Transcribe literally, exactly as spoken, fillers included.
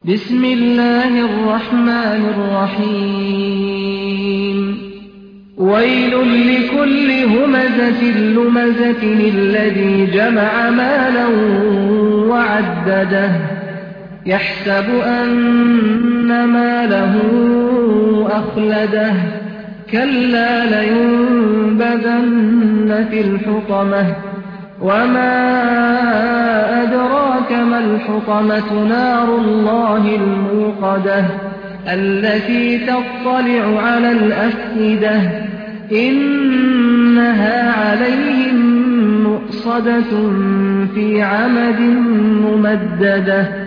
بسم الله الرحمن الرحيم ويل لكل همزة لمزة الذي جمع مالا وعدده يحسب أن ماله أخلده كلا لينبذن في الحطمة وما أدراك ما الحطمة نار الله الموقدة التي تطلع على الأفئدة إنها عليهم مؤصدة في عمد ممددة